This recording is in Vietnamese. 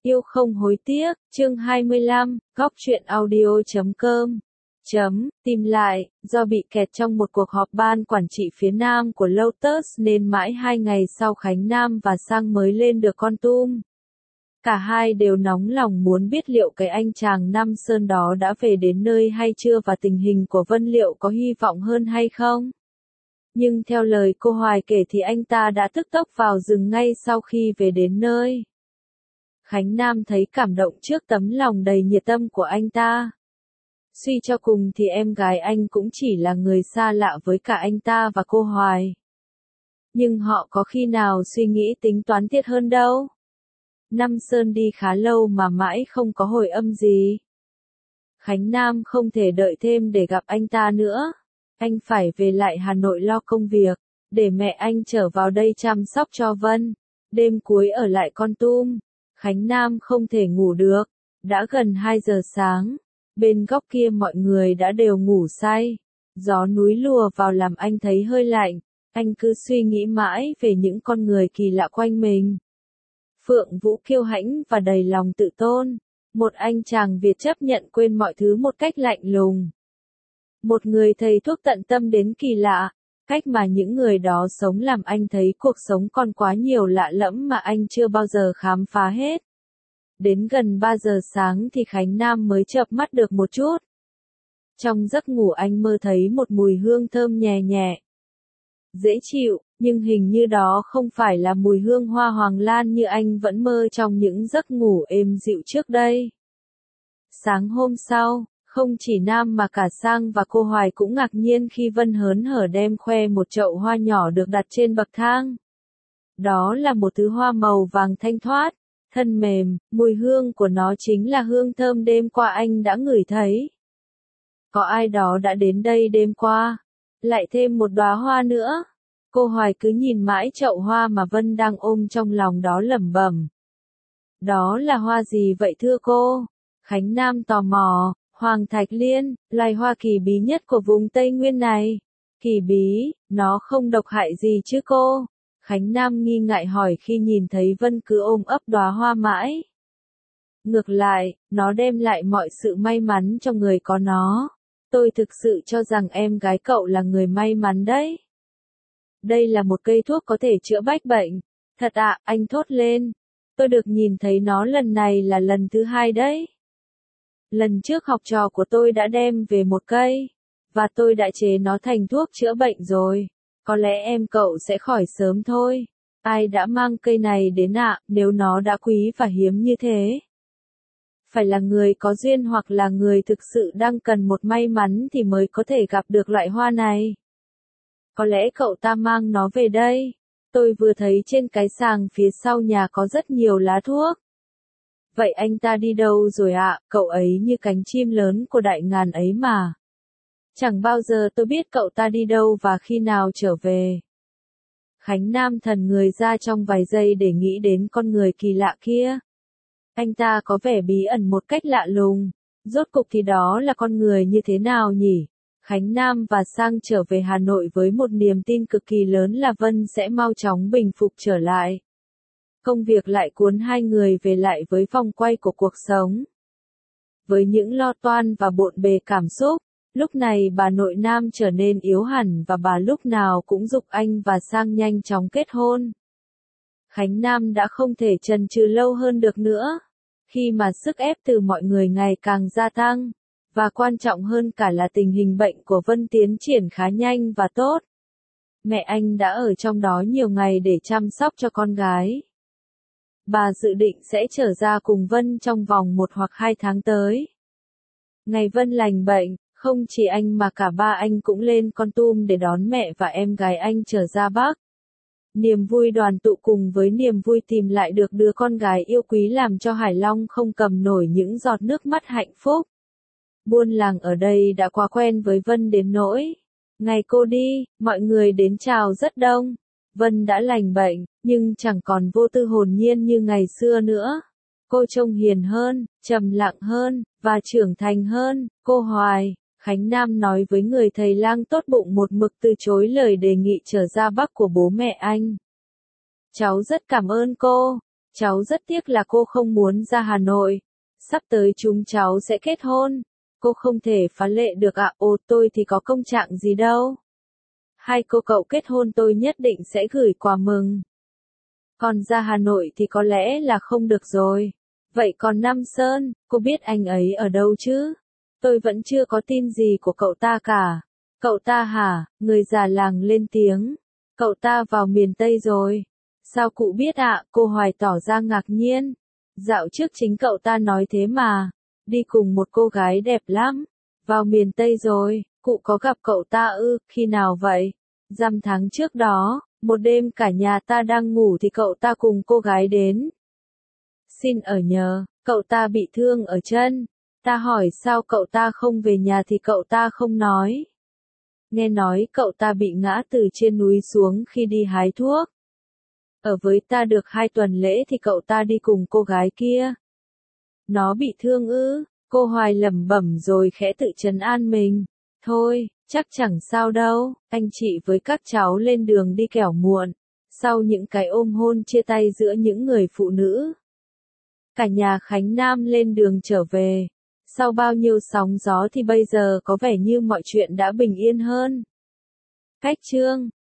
Yêu không hối tiếc, chương 25, góc truyện audio.com. Tìm lại, do bị kẹt trong một cuộc họp ban quản trị phía Nam của Lotus nên mãi 2 ngày sau Khánh Nam và Sang mới lên được Kon Tum. Cả hai đều nóng lòng muốn biết liệu cái anh chàng Nam Sơn đó đã về đến nơi hay chưa và tình hình của Vân liệu có hy vọng hơn hay không. Nhưng theo lời cô Hoài kể thì anh ta đã tức tốc vào rừng ngay sau khi về đến nơi. Khánh Nam thấy cảm động trước tấm lòng đầy nhiệt tâm của anh ta. Suy cho cùng thì em gái anh cũng chỉ là người xa lạ với cả anh ta và cô Hoài. Nhưng họ có khi nào suy nghĩ tính toán tiết hơn đâu. Nam Sơn đi khá lâu mà mãi không có hồi âm gì. Khánh Nam không thể đợi thêm để gặp anh ta nữa. Anh phải về lại Hà Nội lo công việc, để mẹ anh trở vào đây chăm sóc cho Vân. Đêm cuối ở lại Kon Tum, Khánh Nam không thể ngủ được. Đã gần 2 giờ sáng, bên góc kia mọi người đã đều ngủ say. Gió núi lùa vào làm anh thấy hơi lạnh, anh cứ suy nghĩ mãi về những con người kỳ lạ quanh mình. Phượng Vũ kiêu hãnh và đầy lòng tự tôn, một anh chàng Việt chấp nhận quên mọi thứ một cách lạnh lùng. Một người thầy thuốc tận tâm đến kỳ lạ, cách mà những người đó sống làm anh thấy cuộc sống còn quá nhiều lạ lẫm mà anh chưa bao giờ khám phá hết. Đến gần 3 giờ sáng thì Khánh Nam mới chợp mắt được một chút. Trong giấc ngủ anh mơ thấy một mùi hương thơm nhẹ nhẹ, dễ chịu, nhưng hình như đó không phải là mùi hương hoa hoàng lan như anh vẫn mơ trong những giấc ngủ êm dịu trước đây. Sáng hôm sau, không chỉ Nam mà cả Sang và cô Hoài cũng ngạc nhiên khi Vân hớn hở đem khoe một chậu hoa nhỏ được đặt trên bậc thang. Đó là một thứ hoa màu vàng thanh thoát, thân mềm, mùi hương của nó chính là hương thơm đêm qua anh đã ngửi thấy. Có ai đó đã đến đây đêm qua, lại thêm một đóa hoa nữa. Cô Hoài cứ nhìn mãi chậu hoa mà Vân đang ôm trong lòng đó lẩm bẩm. Đó là hoa gì vậy thưa cô? Khánh Nam tò mò. Hoàng thạch liên, loài hoa kỳ bí nhất của vùng Tây Nguyên này. Kỳ bí, nó không độc hại gì chứ cô? Khánh Nam nghi ngại hỏi khi nhìn thấy Vân cứ ôm ấp đóa hoa mãi. Ngược lại, nó đem lại mọi sự may mắn cho người có nó. Tôi thực sự cho rằng em gái cậu là người may mắn đấy. Đây là một cây thuốc có thể chữa bách bệnh. Thật ạ, anh thốt lên. Tôi được nhìn thấy nó lần này là lần thứ 2 đấy. Lần trước học trò của tôi đã đem về một cây, và tôi đã chế nó thành thuốc chữa bệnh rồi. Có lẽ em cậu sẽ khỏi sớm thôi. Ai đã mang cây này đến ạ, nếu nó đã quý và hiếm như thế? Phải là người có duyên hoặc là người thực sự đang cần một may mắn thì mới có thể gặp được loại hoa này. Có lẽ cậu ta mang nó về đây. Tôi vừa thấy trên cái sàng phía sau nhà có rất nhiều lá thuốc. Vậy anh ta đi đâu rồi ạ? Cậu ấy như cánh chim lớn của đại ngàn ấy mà. Chẳng bao giờ tôi biết cậu ta đi đâu và khi nào trở về. Khánh Nam thần người ra trong vài giây để nghĩ đến con người kỳ lạ kia. Anh ta có vẻ bí ẩn một cách lạ lùng. Rốt cục thì đó là con người như thế nào nhỉ? Khánh Nam và Sang trở về Hà Nội với một niềm tin cực kỳ lớn là Vân sẽ mau chóng bình phục trở lại. Công việc lại cuốn hai người về lại với vòng quay của cuộc sống. Với những lo toan và bộn bề cảm xúc, lúc này bà nội Nam trở nên yếu hẳn và bà lúc nào cũng giục anh và Sang nhanh chóng kết hôn. Khánh Nam đã không thể chần chừ lâu hơn được nữa, khi mà sức ép từ mọi người ngày càng gia tăng, và quan trọng hơn cả là tình hình bệnh của Vân tiến triển khá nhanh và tốt. Mẹ anh đã ở trong đó nhiều ngày để chăm sóc cho con gái. Bà dự định sẽ trở ra cùng Vân trong vòng 1 hoặc 2 tháng tới. Ngày Vân lành bệnh, không chỉ anh mà cả ba anh cũng lên Kon Tum để đón mẹ và em gái anh trở ra Bắc. Niềm vui đoàn tụ cùng với niềm vui tìm lại được đứa con gái yêu quý làm cho Hải Long không cầm nổi những giọt nước mắt hạnh phúc. Buôn làng ở đây đã quá quen với Vân đến nỗi. Ngày cô đi, mọi người đến chào rất đông. Vân đã lành bệnh, nhưng chẳng còn vô tư hồn nhiên như ngày xưa nữa. Cô trông hiền hơn, trầm lặng hơn, và trưởng thành hơn. Cô Hoài, Khánh Nam nói với người thầy lang tốt bụng một mực từ chối lời đề nghị trở ra Bắc của bố mẹ anh. Cháu rất cảm ơn cô. Cháu rất tiếc là cô không muốn ra Hà Nội. Sắp tới chúng cháu sẽ kết hôn. Cô không thể phá lệ được ạ. Ồ, tôi thì có công trạng gì đâu. Hai cô cậu kết hôn tôi nhất định sẽ gửi quà mừng. Còn ra Hà Nội thì có lẽ là không được rồi. Vậy còn Nam Sơn, cô biết anh ấy ở đâu chứ? Tôi vẫn chưa có tin gì của cậu ta cả. Cậu ta hả? Người già làng lên tiếng. Cậu ta vào miền Tây rồi. Sao cụ biết ạ? Cô Hoài tỏ ra ngạc nhiên. Dạo trước chính cậu ta nói thế mà. Đi cùng một cô gái đẹp lắm. Vào miền Tây rồi. Cụ có gặp cậu ta ư? Khi nào vậy? Dăm tháng trước đó. Một đêm cả nhà ta đang ngủ thì cậu ta cùng cô gái đến. Xin ở nhờ, cậu ta bị thương ở chân. Ta hỏi sao cậu ta không về nhà thì cậu ta không nói. Nghe nói cậu ta bị ngã từ trên núi xuống khi đi hái thuốc. Ở với ta được 2 tuần lễ thì cậu ta đi cùng cô gái kia. Nó bị thương ư? Cô Hoài lẩm bẩm rồi khẽ tự trấn an mình. Thôi, chắc chẳng sao đâu, anh chị với các cháu lên đường đi kẻo muộn. Sau những cái ôm hôn chia tay giữa những người phụ nữ. Cả nhà Khánh Nam lên đường trở về. Sau bao nhiêu sóng gió thì bây giờ có vẻ như mọi chuyện đã bình yên hơn. Cách chương